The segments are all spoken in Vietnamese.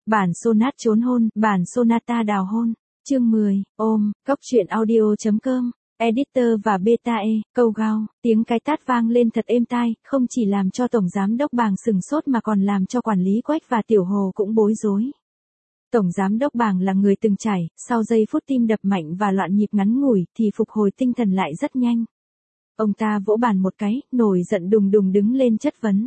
Bản sonat trốn hôn, bản sonata đào hôn. Chương 10, ôm, cốc truyện audio.com. Editor và beta e, câu gao, tiếng cái tát vang lên thật êm tai, không chỉ làm cho Tổng Giám đốc Bàng sừng sốt mà còn làm cho quản lý Quách và Tiểu Hồ cũng bối rối. Tổng Giám đốc Bàng là người từng trải, sau giây phút tim đập mạnh và loạn nhịp ngắn ngủi thì phục hồi tinh thần lại rất nhanh. Ông ta vỗ bàn một cái, nổi giận đùng đùng đứng lên chất vấn.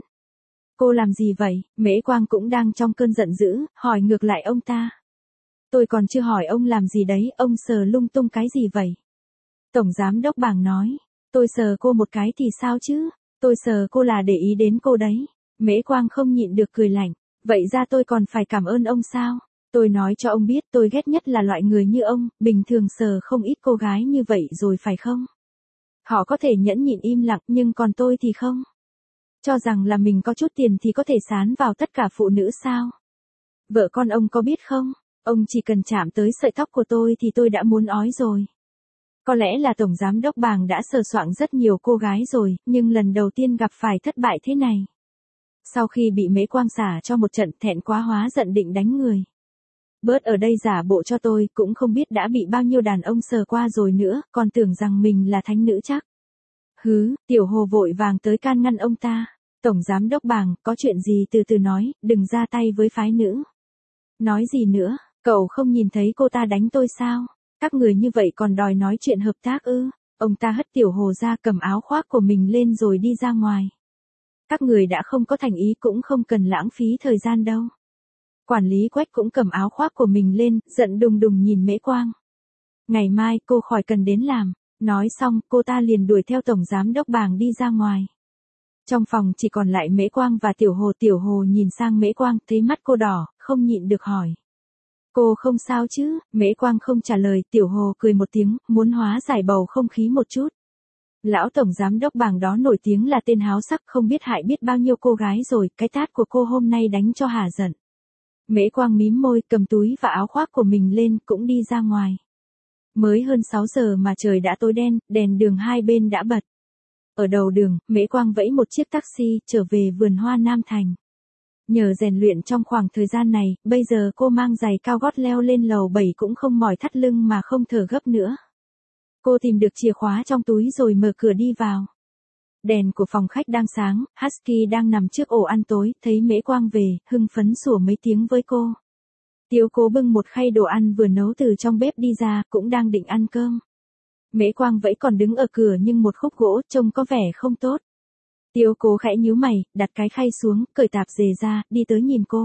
Cô làm gì vậy? Mễ Quang cũng đang trong cơn giận dữ, hỏi ngược lại ông ta. Tôi còn chưa hỏi ông làm gì đấy, ông sờ lung tung cái gì vậy? Tổng Giám đốc Bàng nói, tôi sờ cô một cái thì sao chứ? Tôi sờ cô là để ý đến cô đấy. Mễ Quang không nhịn được cười lạnh, vậy ra tôi còn phải cảm ơn ông sao? Tôi nói cho ông biết tôi ghét nhất là loại người như ông, bình thường sờ không ít cô gái như vậy rồi phải không? Họ có thể nhẫn nhịn im lặng nhưng còn tôi thì không. Cho rằng là mình có chút tiền thì có thể sán vào tất cả phụ nữ sao? Vợ con ông có biết không? Ông chỉ cần chạm tới sợi tóc của tôi thì tôi đã muốn ói rồi. Có lẽ là Tổng Giám đốc Bàng đã sờ soạng rất nhiều cô gái rồi, nhưng lần đầu tiên gặp phải thất bại thế này. Sau khi bị Mễ Quang xả cho một trận thẹn quá hóa giận định đánh người. Bớt ở đây giả bộ cho tôi, cũng không biết đã bị bao nhiêu đàn ông sờ qua rồi nữa, còn tưởng rằng mình là thánh nữ chắc. Hứ, Tiểu Hồ vội vàng tới can ngăn ông ta. Tổng Giám đốc Bàng, có chuyện gì từ từ nói, đừng ra tay với phái nữ. Nói gì nữa, cậu không nhìn thấy cô ta đánh tôi sao? Các người như vậy còn đòi nói chuyện hợp tác ư? Ông ta hất Tiểu Hồ ra cầm áo khoác của mình lên rồi đi ra ngoài. Các người đã không có thành ý cũng không cần lãng phí thời gian đâu. Quản lý Quách cũng cầm áo khoác của mình lên, giận đùng đùng nhìn Mễ Quang. Ngày mai cô khỏi cần đến làm. Nói xong, cô ta liền đuổi theo Tổng Giám đốc Bàng đi ra ngoài. Trong phòng chỉ còn lại Mễ Quang và Tiểu Hồ. Tiểu Hồ nhìn sang Mễ Quang, thấy mắt cô đỏ, không nhịn được hỏi. Cô không sao chứ? Mễ Quang không trả lời, Tiểu Hồ cười một tiếng, muốn hóa giải bầu không khí một chút. Lão Tổng Giám đốc Bàng đó nổi tiếng là tên háo sắc, không biết hại biết bao nhiêu cô gái rồi, cái tát của cô hôm nay đánh cho hả giận. Mễ Quang mím môi, cầm túi và áo khoác của mình lên, cũng đi ra ngoài. Mới hơn 6 giờ mà trời đã tối đen, đèn đường hai bên đã bật. Ở đầu đường, Mễ Quang vẫy một chiếc taxi, trở về vườn hoa Nam Thành. Nhờ rèn luyện trong khoảng thời gian này, bây giờ cô mang giày cao gót leo lên lầu 7 cũng không mỏi thắt lưng mà không thở gấp nữa. Cô tìm được chìa khóa trong túi rồi mở cửa đi vào. Đèn của phòng khách đang sáng, Husky đang nằm trước ổ ăn tối, thấy Mễ Quang về, hưng phấn sủa mấy tiếng với cô. Tiếu Cố bưng một khay đồ ăn vừa nấu từ trong bếp đi ra, cũng đang định ăn cơm. Mễ Quang vẫn còn đứng ở cửa nhưng một khúc gỗ trông có vẻ không tốt. Tiếu Cố khẽ nhíu mày, đặt cái khay xuống, cởi tạp dề ra, đi tới nhìn cô.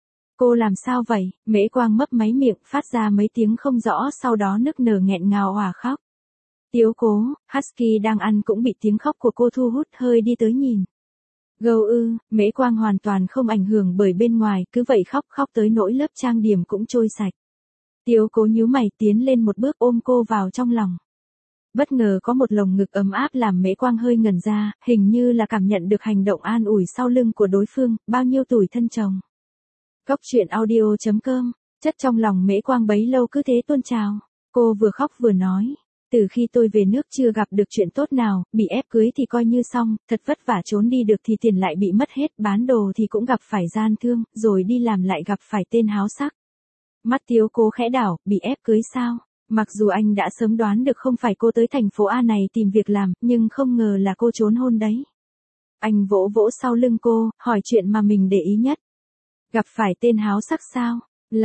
Cô làm sao vậy? Mễ Quang mấp máy miệng, phát ra mấy tiếng không rõ, sau đó nức nở nghẹn ngào òa khóc. Tiếu Cố, Husky đang ăn cũng bị tiếng khóc của cô thu hút, hơi đi tới nhìn. Gâu ư, Mễ Quang hoàn toàn không ảnh hưởng bởi bên ngoài, cứ vậy khóc tới nỗi lớp trang điểm cũng trôi sạch. Tiếu Cố nhíu mày tiến lên một bước ôm cô vào trong lòng. Bất ngờ có một lồng ngực ấm áp làm Mễ Quang hơi ngẩn ra, hình như là cảm nhận được hành động an ủi sau lưng của đối phương, bao nhiêu tuổi thân chồng. Cốc truyện audio.com, chất trong lòng Mễ Quang bấy lâu cứ thế tuôn trào. Cô vừa khóc vừa nói. Từ khi tôi về nước chưa gặp được chuyện tốt nào, bị ép cưới thì coi như xong, thật vất vả trốn đi được thì tiền lại bị mất hết, bán đồ thì cũng gặp phải gian thương, rồi đi làm lại gặp phải tên háo sắc. Mắt Tiếu Cố khẽ đảo, bị ép cưới sao? Mặc dù anh đã sớm đoán được không phải cô tới thành phố A này tìm việc làm, nhưng không ngờ là cô trốn hôn đấy. Anh vỗ vỗ sau lưng cô, hỏi chuyện mà mình để ý nhất. Gặp phải tên háo sắc sao?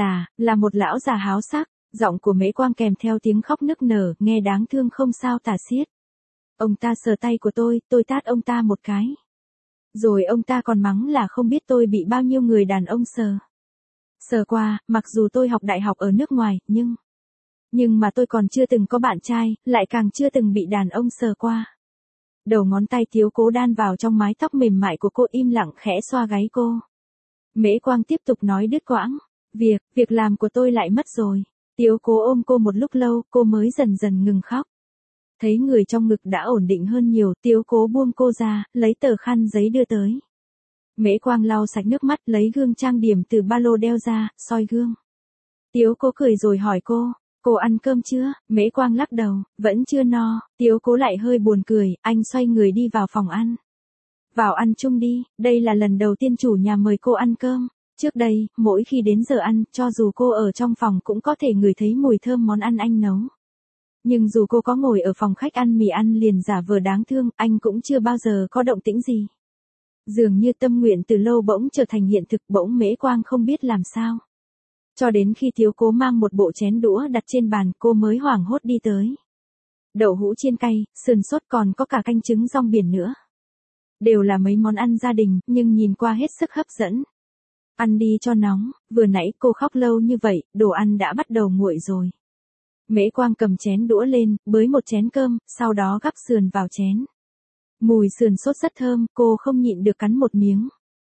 Là một lão già háo sắc. Giọng của Mễ Quang kèm theo tiếng khóc nức nở, nghe đáng thương không sao tả xiết. Ông ta sờ tay của tôi tát ông ta một cái. Rồi ông ta còn mắng là không biết tôi bị bao nhiêu người đàn ông sờ qua, mặc dù tôi học đại học ở nước ngoài, nhưng mà tôi còn chưa từng có bạn trai, lại càng chưa từng bị đàn ông sờ qua. Đầu ngón tay Tiếu Cố đan vào trong mái tóc mềm mại của cô, im lặng khẽ xoa gáy cô. Mễ Quang tiếp tục nói đứt quãng. Việc làm của tôi lại mất rồi. Tiếu Cố ôm cô một lúc lâu, cô mới dần dần ngừng khóc. Thấy người trong ngực đã ổn định hơn nhiều, Tiếu Cố buông cô ra, lấy tờ khăn giấy đưa tới. Mễ Quang lau sạch nước mắt, lấy gương trang điểm từ ba lô đeo ra, soi gương. Tiếu Cố cười rồi hỏi cô ăn cơm chưa? Mễ Quang lắc đầu, vẫn chưa no. Tiếu Cố lại hơi buồn cười, anh xoay người đi vào phòng ăn. Vào ăn chung đi, đây là lần đầu tiên chủ nhà mời cô ăn cơm. Trước đây, mỗi khi đến giờ ăn, cho dù cô ở trong phòng cũng có thể ngửi thấy mùi thơm món ăn anh nấu. Nhưng dù cô có ngồi ở phòng khách ăn mì ăn liền giả vờ đáng thương, anh cũng chưa bao giờ có động tĩnh gì. Dường như tâm nguyện từ lâu bỗng trở thành hiện thực, bỗng Mễ Quang không biết làm sao. Cho đến khi Tiếu Cố mang một bộ chén đũa đặt trên bàn, cô mới hoảng hốt đi tới. Đậu hũ chiên cay, sườn sốt còn có cả canh trứng rong biển nữa. Đều là mấy món ăn gia đình, nhưng nhìn qua hết sức hấp dẫn. Ăn đi cho nóng, vừa nãy cô khóc lâu như vậy, đồ ăn đã bắt đầu nguội rồi. Mễ Quang cầm chén đũa lên, bới một chén cơm, sau đó gắp sườn vào chén. Mùi sườn sốt rất thơm, cô không nhịn được cắn một miếng.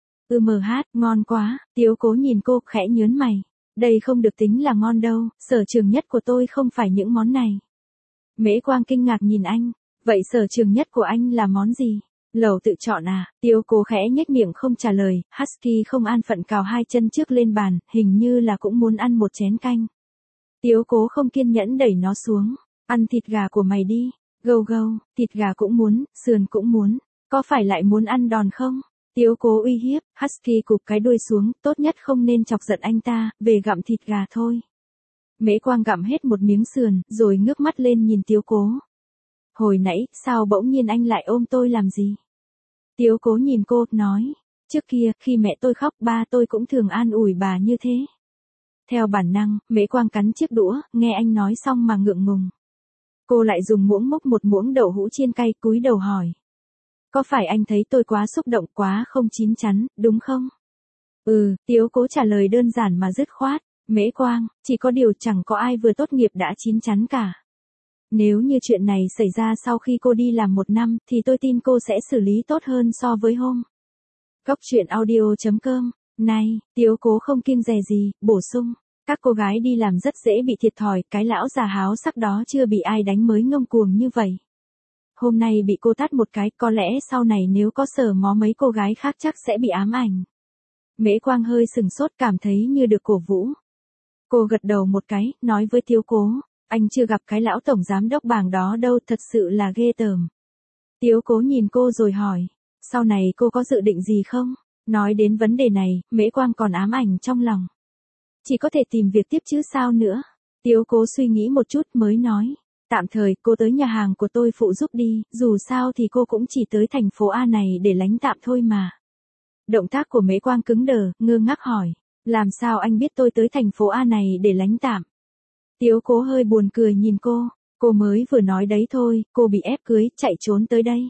Ngon quá, Tiếu Cố nhìn cô, khẽ nhớn mày. Đây không được tính là ngon đâu, sở trường nhất của tôi không phải những món này. Mễ Quang kinh ngạc nhìn anh, vậy sở trường nhất của anh là món gì? Lẩu tự chọn à? Tiếu Cố khẽ nhếch miệng không trả lời, Husky không an phận cào hai chân trước lên bàn, hình như là cũng muốn ăn một chén canh. Tiếu Cố không kiên nhẫn đẩy nó xuống, ăn thịt gà của mày đi. Gâu gâu, thịt gà cũng muốn, sườn cũng muốn, có phải lại muốn ăn đòn không? Tiếu Cố uy hiếp, Husky cụp cái đuôi xuống, tốt nhất không nên chọc giận anh ta, về gặm thịt gà thôi. Mễ Quang gặm hết một miếng sườn, rồi ngước mắt lên nhìn Tiếu Cố. Hồi nãy, sao bỗng nhiên anh lại ôm tôi làm gì? Tiếu Cố nhìn cô, nói, trước kia, khi mẹ tôi khóc, ba tôi cũng thường an ủi bà như thế. Theo bản năng, Mễ Quang cắn chiếc đũa, nghe anh nói xong mà ngượng ngùng. Cô lại dùng muỗng múc một muỗng đậu hũ chiên cay, cúi đầu hỏi. Có phải anh thấy tôi quá xúc động, quá không chín chắn, đúng không? Tiếu Cố trả lời đơn giản mà dứt khoát. Mễ Quang, chỉ có điều chẳng có ai vừa tốt nghiệp đã chín chắn cả. Nếu như chuyện này xảy ra sau khi cô đi làm 1 năm, thì tôi tin cô sẽ xử lý tốt hơn so với hôm. Cốc truyện audio.com. Này, Tiếu Cố không kiêng dè gì, bổ sung. Các cô gái đi làm rất dễ bị thiệt thòi, cái lão già háo sắc đó chưa bị ai đánh mới ngông cuồng như vậy. Hôm nay bị cô tát một cái, có lẽ sau này nếu có sờ mó mấy cô gái khác chắc sẽ bị ám ảnh. Mễ Quang hơi sừng sốt, cảm thấy như được cổ vũ. Cô gật đầu một cái, nói với Tiếu Cố, anh chưa gặp cái lão tổng giám đốc Bàng đó đâu, thật sự là ghê tởm. Tiếu Cố nhìn cô rồi hỏi, sau này cô có dự định gì không? Nói đến vấn đề này, Mễ Quang còn ám ảnh trong lòng. Chỉ có thể tìm việc tiếp chứ sao nữa. Tiếu Cố suy nghĩ một chút mới nói, tạm thời cô tới nhà hàng của tôi phụ giúp đi, dù sao thì cô cũng chỉ tới thành phố A này để lánh tạm thôi mà. Động tác của Mễ Quang cứng đờ, ngơ ngác hỏi, làm sao anh biết tôi tới thành phố A này để lánh tạm? Tiếu Cố hơi buồn cười nhìn cô mới vừa nói đấy thôi, cô bị ép cưới, chạy trốn tới đây.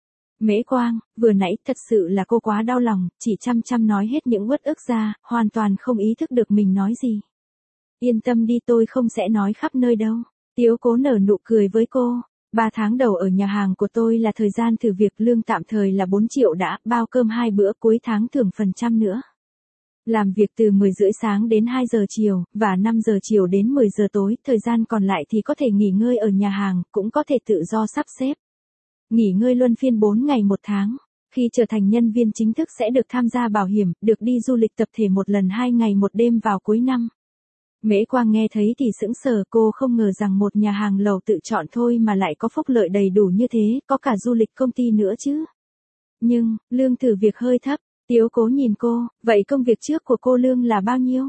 Mễ Quang, vừa nãy thật sự là cô quá đau lòng, chỉ chăm nói hết những uất ức ra, hoàn toàn không ý thức được mình nói gì. Yên tâm đi, tôi không sẽ nói khắp nơi đâu. Tiếu Cố nở nụ cười với cô. 3 tháng đầu ở nhà hàng của tôi là thời gian thử việc, lương tạm thời là 4 triệu đã, bao cơm 2 bữa, cuối tháng thưởng phần trăm nữa. Làm việc từ 10 rưỡi sáng đến 2 giờ chiều, và 5 giờ chiều đến 10 giờ tối, thời gian còn lại thì có thể nghỉ ngơi ở nhà hàng, cũng có thể tự do sắp xếp. Nghỉ ngơi luân phiên 4 ngày 1 tháng. Khi trở thành nhân viên chính thức sẽ được tham gia bảo hiểm, được đi du lịch tập thể 1 lần 2 ngày 1 đêm vào cuối năm. Mễ Quang nghe thấy thì sững sờ, cô không ngờ rằng một nhà hàng lẩu tự chọn thôi mà lại có phúc lợi đầy đủ như thế, có cả du lịch công ty nữa chứ. Nhưng, lương thử việc hơi thấp. Tiếu Cố nhìn cô, vậy công việc trước của cô lương là bao nhiêu?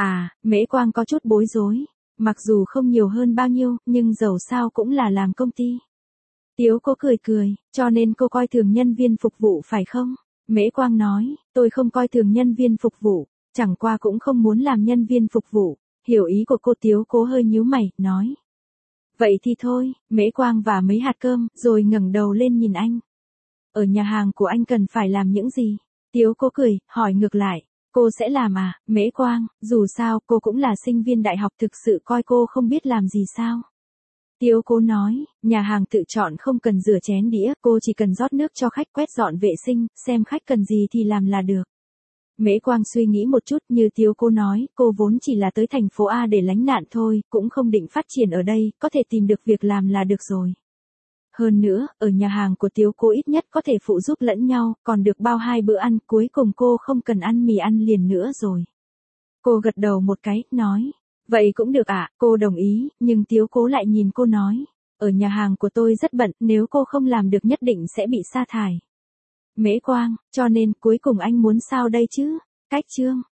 Mễ Quang có chút bối rối. Mặc dù không nhiều hơn bao nhiêu, nhưng dầu sao cũng là làm công ty. Tiếu Cố cười, cho nên cô coi thường nhân viên phục vụ phải không? Mễ Quang nói, tôi không coi thường nhân viên phục vụ, chẳng qua cũng không muốn làm nhân viên phục vụ. Hiểu ý của cô. Tiếu Cố hơi nhíu mày, nói. Vậy thì thôi, Mễ Quang và mấy hạt cơm, rồi ngẩng đầu lên nhìn anh. Ở nhà hàng của anh cần phải làm những gì? Tiếu Cố cười, hỏi ngược lại. Cô sẽ làm à? Mễ Quang, dù sao cô cũng là sinh viên đại học, thực sự coi cô không biết làm gì sao? Tiếu Cố nói, nhà hàng tự chọn không cần rửa chén đĩa, cô chỉ cần rót nước cho khách, quét dọn vệ sinh, xem khách cần gì thì làm là được. Mễ Quang suy nghĩ một chút, như Tiếu Cố nói, cô vốn chỉ là tới thành phố A để lánh nạn thôi, cũng không định phát triển ở đây, có thể tìm được việc làm là được rồi. Hơn nữa, ở nhà hàng của Tiếu Cố ít nhất có thể phụ giúp lẫn nhau, còn được bao 2 bữa ăn, cuối cùng cô không cần ăn mì ăn liền nữa rồi. Cô gật đầu một cái, nói, vậy cũng được ạ, cô đồng ý, nhưng Tiếu Cố lại nhìn cô nói, ở nhà hàng của tôi rất bận, nếu cô không làm được nhất định sẽ bị sa thải. Mễ Quang, cho nên cuối cùng anh muốn sao đây chứ? Cách chương.